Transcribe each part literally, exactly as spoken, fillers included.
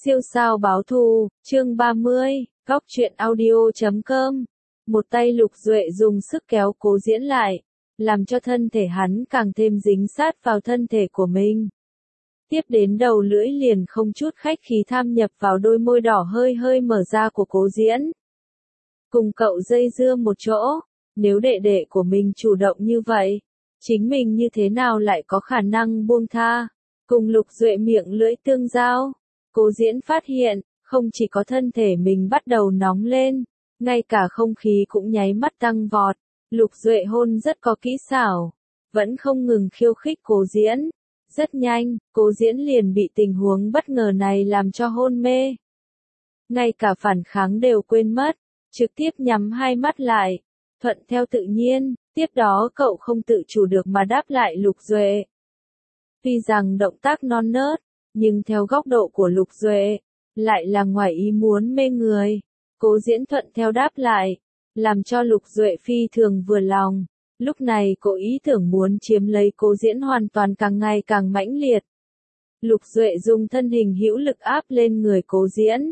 Siêu sao báo thù, chương ba mươi, góc truyện audio chấm com. Một tay Lục Duệ dùng sức kéo Cố Diễn lại, làm cho thân thể hắn càng thêm dính sát vào thân thể của mình. Tiếp đến đầu lưỡi liền không chút khách khí tham nhập vào đôi môi đỏ hơi hơi mở ra của Cố Diễn. Cùng cậu dây dưa một chỗ, nếu đệ đệ của mình chủ động như vậy, chính mình như thế nào lại có khả năng buông tha, cùng Lục Duệ miệng lưỡi tương giao. Cố Diễn phát hiện, không chỉ có thân thể mình bắt đầu nóng lên, ngay cả không khí cũng nháy mắt tăng vọt. Lục Duệ hôn rất có kỹ xảo, vẫn không ngừng khiêu khích Cố Diễn. Rất nhanh, Cố Diễn liền bị tình huống bất ngờ này làm cho hôn mê. Ngay cả phản kháng đều quên mất, trực tiếp nhắm hai mắt lại, thuận theo tự nhiên, tiếp đó cậu không tự chủ được mà đáp lại Lục Duệ. Tuy rằng động tác non nớt, nhưng theo góc độ của Lục Duệ, lại là ngoài ý muốn mê người. Cố Diễn thuận theo đáp lại, làm cho Lục Duệ phi thường vừa lòng. Lúc này cô ý tưởng muốn chiếm lấy Cố Diễn hoàn toàn càng ngày càng mãnh liệt. Lục Duệ dùng thân hình hữu lực áp lên người Cố Diễn,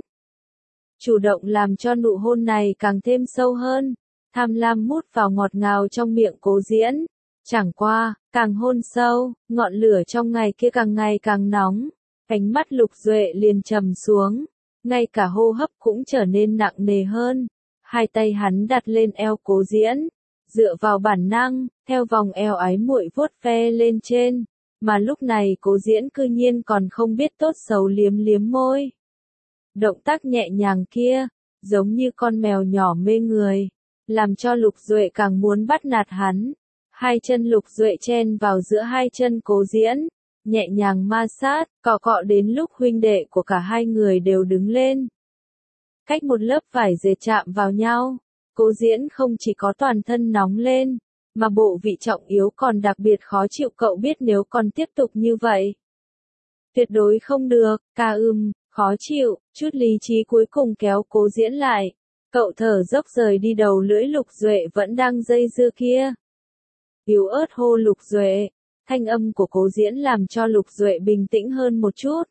chủ động làm cho nụ hôn này càng thêm sâu hơn, tham lam mút vào ngọt ngào trong miệng Cố Diễn. Chẳng qua, càng hôn sâu, ngọn lửa trong ngày kia càng ngày càng nóng, ánh mắt Lục Duệ liền trầm xuống, ngay cả hô hấp cũng trở nên nặng nề hơn. Hai tay hắn đặt lên eo Cố Diễn, dựa vào bản năng, theo vòng eo ái muội vuốt ve lên trên, mà lúc này Cố Diễn cư nhiên còn không biết tốt xấu liếm liếm môi. Động tác nhẹ nhàng kia, giống như con mèo nhỏ mê người, làm cho Lục Duệ càng muốn bắt nạt hắn. Hai chân Lục Duệ chen vào giữa hai chân Cố Diễn, nhẹ nhàng ma sát, cọ cọ đến lúc huynh đệ của cả hai người đều đứng lên. Cách một lớp vải dệt chạm vào nhau, Cố Diễn không chỉ có toàn thân nóng lên, mà bộ vị trọng yếu còn đặc biệt khó chịu. Cậu biết nếu còn tiếp tục như vậy, tuyệt đối không được. Ca ưm, khó chịu, chút lý trí cuối cùng kéo Cố Diễn lại. Cậu thở dốc rời đi đầu lưỡi Lục Duệ vẫn đang dây dưa kia. Yếu ớt hô Lục Duệ, thanh âm của Cố Diễn làm cho Lục Duệ bình tĩnh hơn một chút.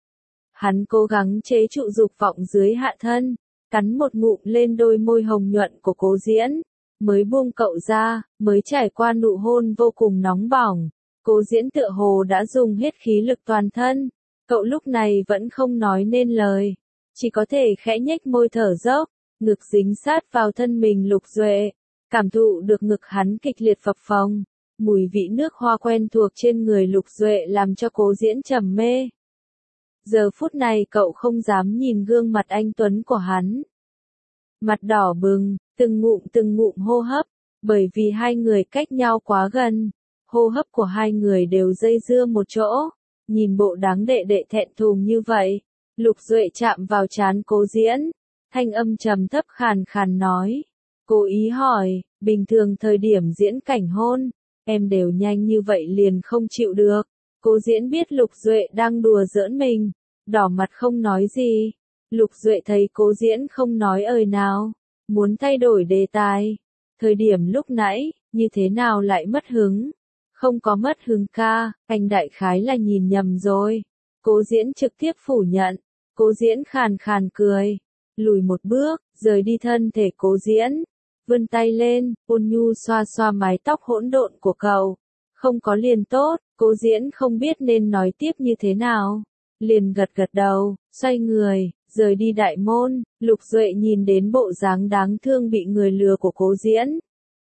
Hắn cố gắng chế trụ dục vọng dưới hạ thân, cắn một ngụm lên đôi môi hồng nhuận của Cố Diễn, mới buông cậu ra, mới trải qua nụ hôn vô cùng nóng bỏng. Cố Diễn tựa hồ đã dùng hết khí lực toàn thân, cậu lúc này vẫn không nói nên lời, chỉ có thể khẽ nhếch môi thở dốc, ngực dính sát vào thân mình Lục Duệ, cảm thụ được ngực hắn kịch liệt phập phồng. Mùi vị nước hoa quen thuộc trên người Lục Duệ làm cho Cố Diễn trầm mê. Giờ phút này cậu không dám nhìn gương mặt anh tuấn của hắn. Mặt đỏ bừng, từng ngụm từng ngụm hô hấp, bởi vì hai người cách nhau quá gần, hô hấp của hai người đều dây dưa một chỗ. Nhìn bộ đáng đệ đệ thẹn thùng như vậy, Lục Duệ chạm vào trán Cố Diễn, thanh âm trầm thấp khàn khàn nói. Cố ý hỏi, bình thường thời điểm diễn cảnh hôn, em đều nhanh như vậy liền không chịu được. Cố Diễn biết Lục Duệ đang đùa giỡn mình, đỏ mặt không nói gì. Lục Duệ thấy Cố Diễn không nói ời nào, muốn thay đổi đề tài. Thời điểm lúc nãy, như thế nào lại mất hứng? Không có mất hứng ca, anh đại khái là nhìn nhầm rồi. Cố Diễn trực tiếp phủ nhận. Cố Diễn khàn khàn cười, lùi một bước, rời đi thân thể Cố Diễn, vươn tay lên, ôn nhu xoa xoa mái tóc hỗn độn của cậu. Không có liền tốt. Cố Diễn không biết nên nói tiếp như thế nào, liền gật gật đầu, xoay người, rời đi đại môn. Lục Duệ nhìn đến bộ dáng đáng thương bị người lừa của Cố Diễn,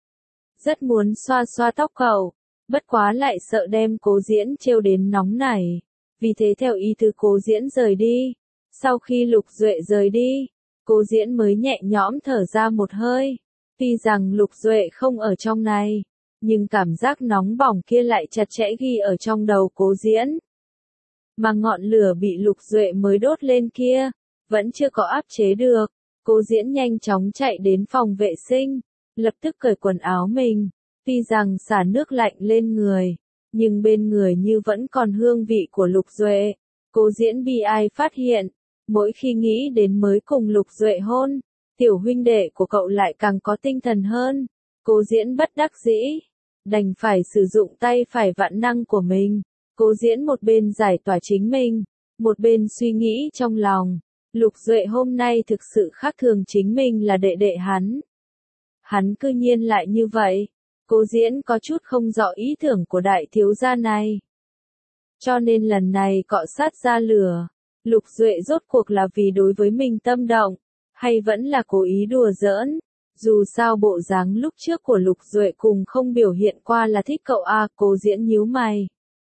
rất muốn xoa xoa tóc cậu, bất quá lại sợ đem Cố Diễn trêu đến nóng nảy, vì thế theo ý tứ Cố Diễn rời đi. Sau khi Lục Duệ rời đi, Cố Diễn mới nhẹ nhõm thở ra một hơi. Tuy rằng Lục Duệ không ở trong này, nhưng cảm giác nóng bỏng kia lại chặt chẽ ghi ở trong đầu Cố Diễn. Mà ngọn lửa bị Lục Duệ mới đốt lên kia, vẫn chưa có áp chế được. Cố Diễn nhanh chóng chạy đến phòng vệ sinh, lập tức cởi quần áo mình. Tuy rằng xả nước lạnh lên người, nhưng bên người như vẫn còn hương vị của Lục Duệ. Cố Diễn bi ai phát hiện, mỗi khi nghĩ đến mới cùng Lục Duệ hôn, tiểu huynh đệ của cậu lại càng có tinh thần hơn. Cố Diễn bất đắc dĩ, đành phải sử dụng tay phải vạn năng của mình. Cố Diễn một bên giải tỏa chính mình, Một bên suy nghĩ trong lòng, Lục Duệ hôm nay thực sự khác thường chính mình là đệ đệ hắn. Hắn cư nhiên lại như vậy, Cố Diễn có chút không rõ ý tưởng của đại thiếu gia này. Cho nên lần này cọ sát ra lửa, Lục Duệ rốt cuộc là vì đối với mình tâm động, hay vẫn là cố ý đùa giỡn. Dù sao bộ dáng lúc trước của Lục Duệ cùng không biểu hiện qua là thích cậu a. Cố Diễn nhíu mày.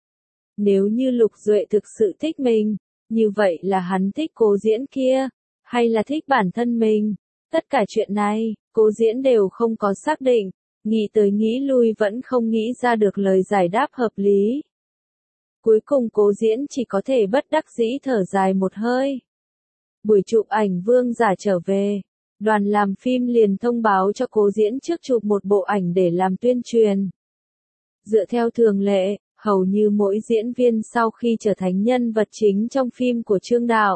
Nếu như Lục Duệ thực sự thích mình, như vậy là hắn thích Cố Diễn kia, hay là thích bản thân mình? Tất cả chuyện này, Cố Diễn đều không có xác định, nghĩ tới nghĩ lui vẫn không nghĩ ra được lời giải đáp hợp lý. Cuối cùng Cố Diễn chỉ có thể bất đắc dĩ thở dài một hơi. Buổi chụp ảnh Vương Giả trở về, đoàn làm phim liền thông báo cho Cố Diễn trước chụp một bộ ảnh để làm tuyên truyền. Dựa theo thường lệ, hầu như mỗi diễn viên sau khi trở thành nhân vật chính trong phim của Trương Đạo,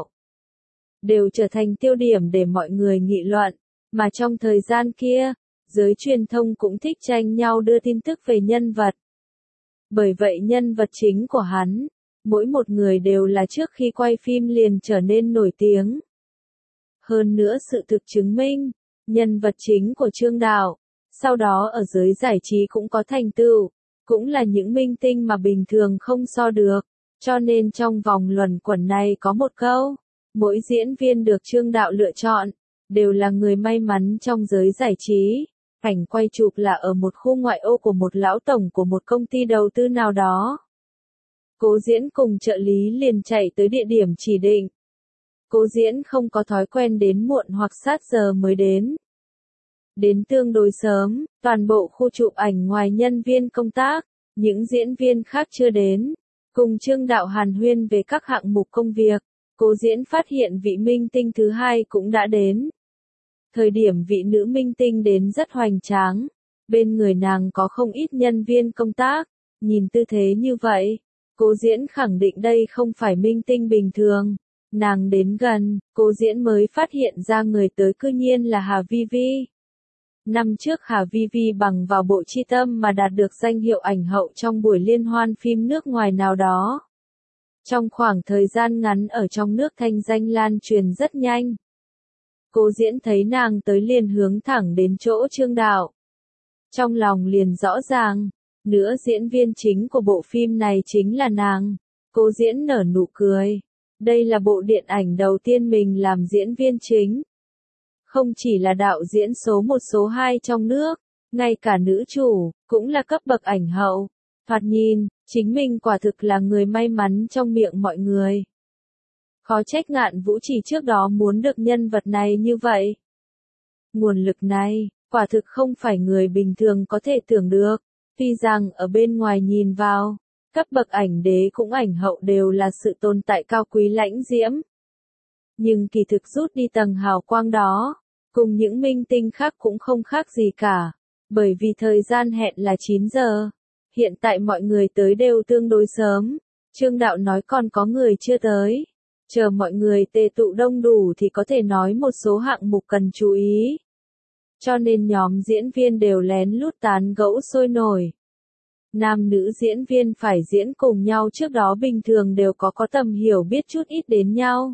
đều trở thành tiêu điểm để mọi người nghị luận, mà trong thời gian kia, giới truyền thông cũng thích tranh nhau đưa tin tức về nhân vật. Bởi vậy nhân vật chính của hắn, mỗi một người đều là trước khi quay phim liền trở nên nổi tiếng. Hơn nữa sự thực chứng minh, nhân vật chính của Trương Đạo, sau đó ở giới giải trí cũng có thành tựu, cũng là những minh tinh mà bình thường không so được, cho nên trong vòng luẩn quẩn này có một câu, mỗi diễn viên được Trương Đạo lựa chọn, đều là người may mắn trong giới giải trí. Cảnh quay chụp là ở một khu ngoại ô của một lão tổng của một công ty đầu tư nào đó. Cố Diễn cùng trợ lý liền chạy tới địa điểm chỉ định. Cố Diễn không có thói quen đến muộn hoặc sát giờ mới đến. Đến tương đối sớm, toàn bộ khu chụp ảnh ngoài nhân viên công tác, những diễn viên khác chưa đến. Cùng Trương Đạo hàn huyên về các hạng mục công việc, Cố Diễn phát hiện vị minh tinh thứ hai cũng đã đến. Thời điểm vị nữ minh tinh đến rất hoành tráng, bên người nàng có không ít nhân viên công tác, nhìn tư thế như vậy, Cố Diễn khẳng định đây không phải minh tinh bình thường. Nàng đến gần, Cố Diễn mới phát hiện ra người tới cư nhiên là Hà Vi Vi. Năm trước Hà Vi Vi bằng vào bộ Chi Tâm mà đạt được danh hiệu ảnh hậu trong buổi liên hoan phim nước ngoài nào đó. Trong khoảng thời gian ngắn ở trong nước thanh danh lan truyền rất nhanh. Cố Diễn thấy nàng tới liền hướng thẳng đến chỗ Trương Đạo. Trong lòng liền rõ ràng, nữa diễn viên chính của bộ phim này chính là nàng. Cố Diễn nở nụ cười. Đây là bộ điện ảnh đầu tiên mình làm diễn viên chính. Không chỉ là đạo diễn số một số hai trong nước, ngay cả nữ chủ, cũng là cấp bậc ảnh hậu. Thoạt nhìn, chính mình quả thực là người may mắn trong miệng mọi người. Khó trách Ngạn Vũ Trì trước đó muốn được nhân vật này như vậy. Nguồn lực này, quả thực không phải người bình thường có thể tưởng được. Tuy rằng ở bên ngoài nhìn vào, cấp bậc ảnh đế cũng ảnh hậu đều là sự tồn tại cao quý lãnh diễm. Nhưng kỳ thực rút đi tầng hào quang đó, cùng những minh tinh khác cũng không khác gì cả. Bởi vì thời gian hẹn là chín giờ. Hiện tại mọi người tới đều tương đối sớm. Trương Đạo nói còn có người chưa tới. Chờ mọi người tề tụ đông đủ thì có thể nói một số hạng mục cần chú ý. Cho nên nhóm diễn viên đều lén lút tán gẫu sôi nổi. Nam nữ diễn viên phải diễn cùng nhau trước đó bình thường đều có có tầm hiểu biết chút ít đến nhau.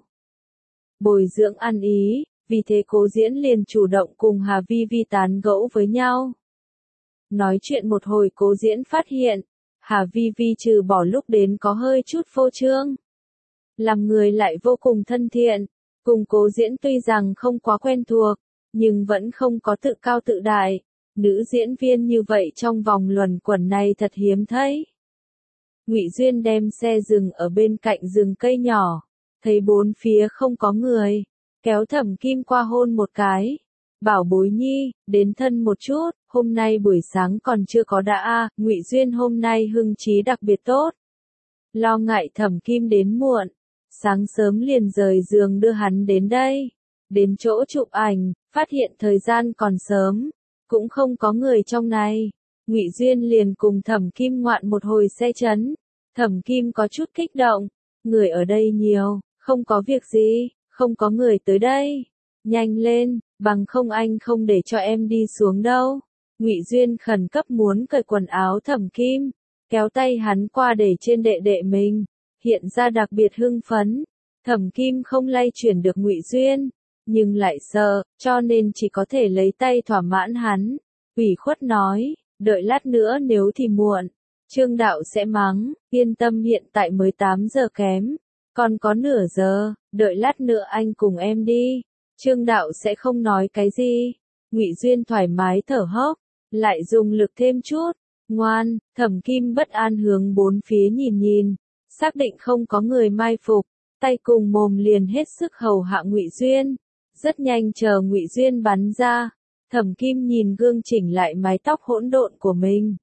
Bồi dưỡng ăn ý, vì thế Cố Diễn liền chủ động cùng Hà Vi Vi tán gẫu với nhau. Nói chuyện một hồi Cố Diễn phát hiện, Hà Vi Vi trừ bỏ lúc đến có hơi chút phô trương. Làm người lại vô cùng thân thiện, cùng Cố Diễn tuy rằng không quá quen thuộc, nhưng vẫn không có tự cao tự đại. Nữ diễn viên như vậy trong vòng luẩn quẩn này thật hiếm thấy. Ngụy Duyên đem xe dừng ở bên cạnh rừng cây nhỏ, thấy bốn phía không có người, kéo Thẩm Kim qua hôn một cái. Bảo bối nhi, đến thân một chút, hôm nay buổi sáng còn chưa có đã a. Ngụy Duyên hôm nay hưng trí đặc biệt tốt. Lo ngại Thẩm Kim đến muộn, sáng sớm liền rời giường đưa hắn đến đây. Đến chỗ chụp ảnh, phát hiện thời gian còn sớm, cũng không có người trong này. Ngụy Duyên liền cùng Thẩm Kim ngoạn một hồi xe chấn. Thẩm Kim có chút kích động, người ở đây nhiều, không có việc gì, không có người tới đây. Nhanh lên, bằng không anh không để cho em đi xuống đâu. Ngụy Duyên khẩn cấp muốn cởi quần áo Thẩm Kim, kéo tay hắn qua để trên đệ đệ mình, hiện ra đặc biệt hưng phấn. Thẩm Kim không lay chuyển được Ngụy Duyên, nhưng lại sợ, cho nên chỉ có thể lấy tay thỏa mãn hắn. Ủy khuất nói, đợi lát nữa nếu thì muộn, Trương đạo sẽ mắng, yên tâm hiện tại mới tám giờ kém, còn có nửa giờ, đợi lát nữa anh cùng em đi. Trương đạo sẽ không nói cái gì. Ngụy Duyên thoải mái thở hốc, lại dùng lực thêm chút. Ngoan, Thẩm Kim bất an hướng bốn phía nhìn nhìn, xác định không có người mai phục, tay cùng mồm liền hết sức hầu hạ Ngụy Duyên. Rất nhanh chờ Ngụy Duyên bắn ra, Thẩm Kim nhìn gương chỉnh lại mái tóc hỗn độn của mình,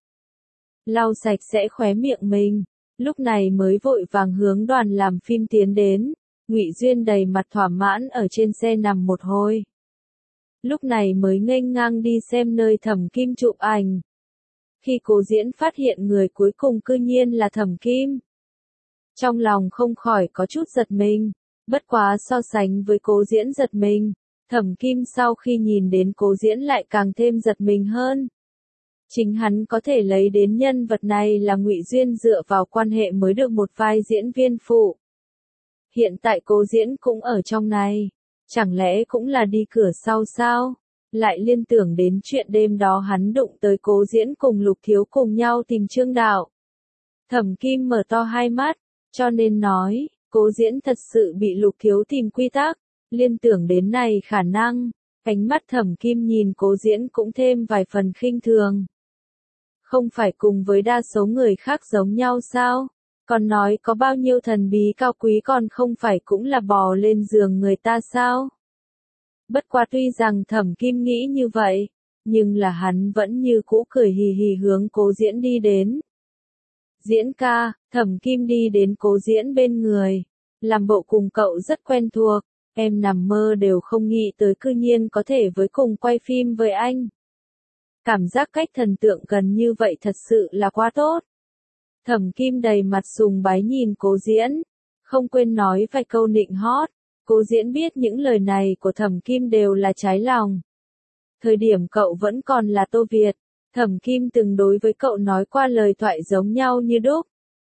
lau sạch sẽ khóe miệng mình, lúc này mới vội vàng hướng đoàn làm phim tiến đến. Ngụy Duyên đầy mặt thỏa mãn ở trên xe nằm một hồi, lúc này mới nghênh ngang đi xem nơi Thẩm Kim chụp ảnh. Khi Cố Diễn phát hiện người cuối cùng cư nhiên là Thẩm Kim, trong lòng không khỏi có chút giật mình, bất quá so sánh với Cố Diễn giật mình, Thẩm Kim sau khi nhìn đến Cố Diễn lại càng thêm giật mình hơn. Chính hắn có thể lấy đến nhân vật này là Ngụy Duyên dựa vào quan hệ mới được một vai diễn viên phụ. Hiện tại Cố Diễn cũng ở trong này, chẳng lẽ cũng là đi cửa sau sao? Lại liên tưởng đến chuyện đêm đó hắn đụng tới Cố Diễn cùng Lục Thiếu cùng nhau tìm Trương đạo. Thẩm Kim mở to hai mắt, cho nên nói, Cố Diễn thật sự bị Lục Thiếu tìm quy tắc. Liên tưởng đến này khả năng, ánh mắt Thẩm Kim nhìn Cố Diễn cũng thêm vài phần khinh thường. Không phải cùng với đa số người khác giống nhau sao? Còn nói có bao nhiêu thần bí cao quý còn không phải cũng là bò lên giường người ta sao? Bất quá tuy rằng Thẩm Kim nghĩ như vậy, nhưng là hắn vẫn như cũ cười hì hì hướng Cố Diễn đi đến. Diễn ca, Thẩm Kim đi đến Cố Diễn bên người, làm bộ cùng cậu rất quen thuộc, em nằm mơ đều không nghĩ tới cư nhiên có thể với cùng quay phim với anh. Cảm giác cách thần tượng gần như vậy thật sự là quá tốt. Thẩm Kim đầy mặt sùng bái nhìn Cố Diễn, không quên nói vài câu nịnh hót. Cố Diễn biết những lời này của Thẩm Kim đều là trái lòng. Thời điểm cậu vẫn còn là Tô Việt, Thẩm Kim từng đối với cậu nói qua lời thoại giống nhau như đúc.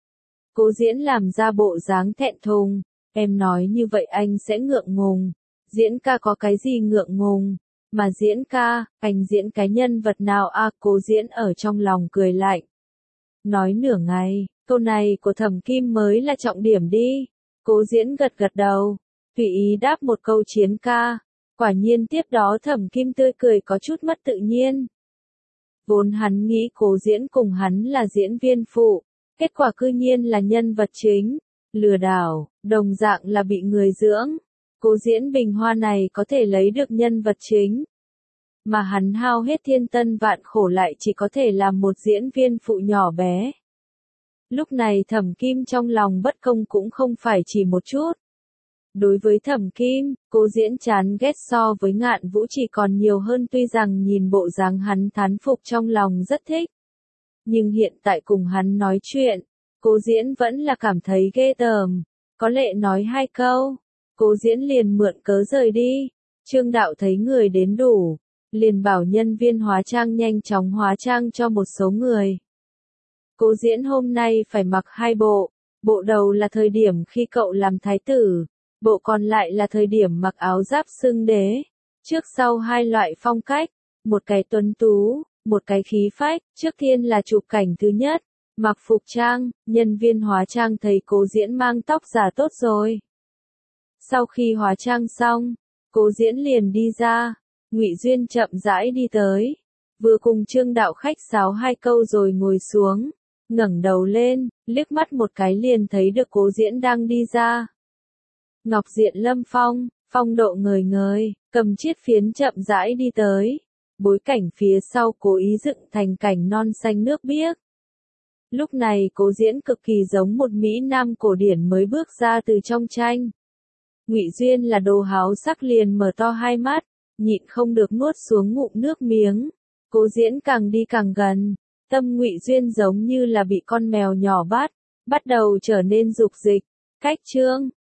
Cố Diễn làm ra bộ dáng thẹn thùng, em nói như vậy anh sẽ ngượng ngùng. Diễn ca có cái gì ngượng ngùng? Mà Diễn ca, anh diễn cái nhân vật nào à? Cố Diễn ở trong lòng cười lạnh. Nói nửa ngày, câu này của Thẩm Kim mới là trọng điểm đi. Cố Diễn gật gật đầu, tùy ý đáp một câu chiến ca. Quả nhiên tiếp đó Thẩm Kim tươi cười có chút mất tự nhiên. Vốn hắn nghĩ Cố Diễn cùng hắn là diễn viên phụ, kết quả cư nhiên là nhân vật chính. Lừa đảo, đồng dạng là bị người dưỡng. Cố Diễn bình hoa này có thể lấy được nhân vật chính, mà hắn hao hết thiên tân vạn khổ lại chỉ có thể làm một diễn viên phụ nhỏ bé. Lúc này Thẩm Kim trong lòng bất công cũng không phải chỉ một chút. Đối với Thẩm Kim, Cố Diễn chán ghét so với Ngạn Vũ chỉ còn nhiều hơn, tuy rằng nhìn bộ dáng hắn thán phục trong lòng rất thích. Nhưng hiện tại cùng hắn nói chuyện, Cố Diễn vẫn là cảm thấy ghê tởm. Có lệ nói hai câu, Cố Diễn liền mượn cớ rời đi. Trương đạo thấy người đến đủ, liền bảo nhân viên hóa trang nhanh chóng hóa trang cho một số người. Cố Diễn hôm nay phải mặc hai bộ, bộ đầu là thời điểm khi cậu làm thái tử, bộ còn lại là thời điểm mặc áo giáp xưng đế. Trước sau hai loại phong cách, một cái tuấn tú, một cái khí phách. Trước tiên là chụp cảnh thứ nhất, mặc phục trang, nhân viên hóa trang thấy Cố Diễn mang tóc giả tốt rồi. Sau khi hóa trang xong, Cố Diễn liền đi ra. Ngụy Duyên chậm rãi đi tới, vừa cùng Trương đạo khách sáo hai câu rồi ngồi xuống, ngẩng đầu lên, liếc mắt một cái liền thấy được Cố Diễn đang đi ra. Ngọc diện lâm phong, phong độ ngời ngời, cầm chiếc phiến chậm rãi đi tới, bối cảnh phía sau cố ý dựng thành cảnh non xanh nước biếc. Lúc này Cố Diễn cực kỳ giống một mỹ nam cổ điển mới bước ra từ trong tranh. Ngụy Duyên là đồ háo sắc liền mở to hai mắt, nhịn không được nuốt xuống ngụm nước miếng. Cố Diễn càng đi càng gần, tâm Ngụy Duyên giống như là bị con mèo nhỏ bắt, bắt đầu trở nên dục dịch. Cách Trương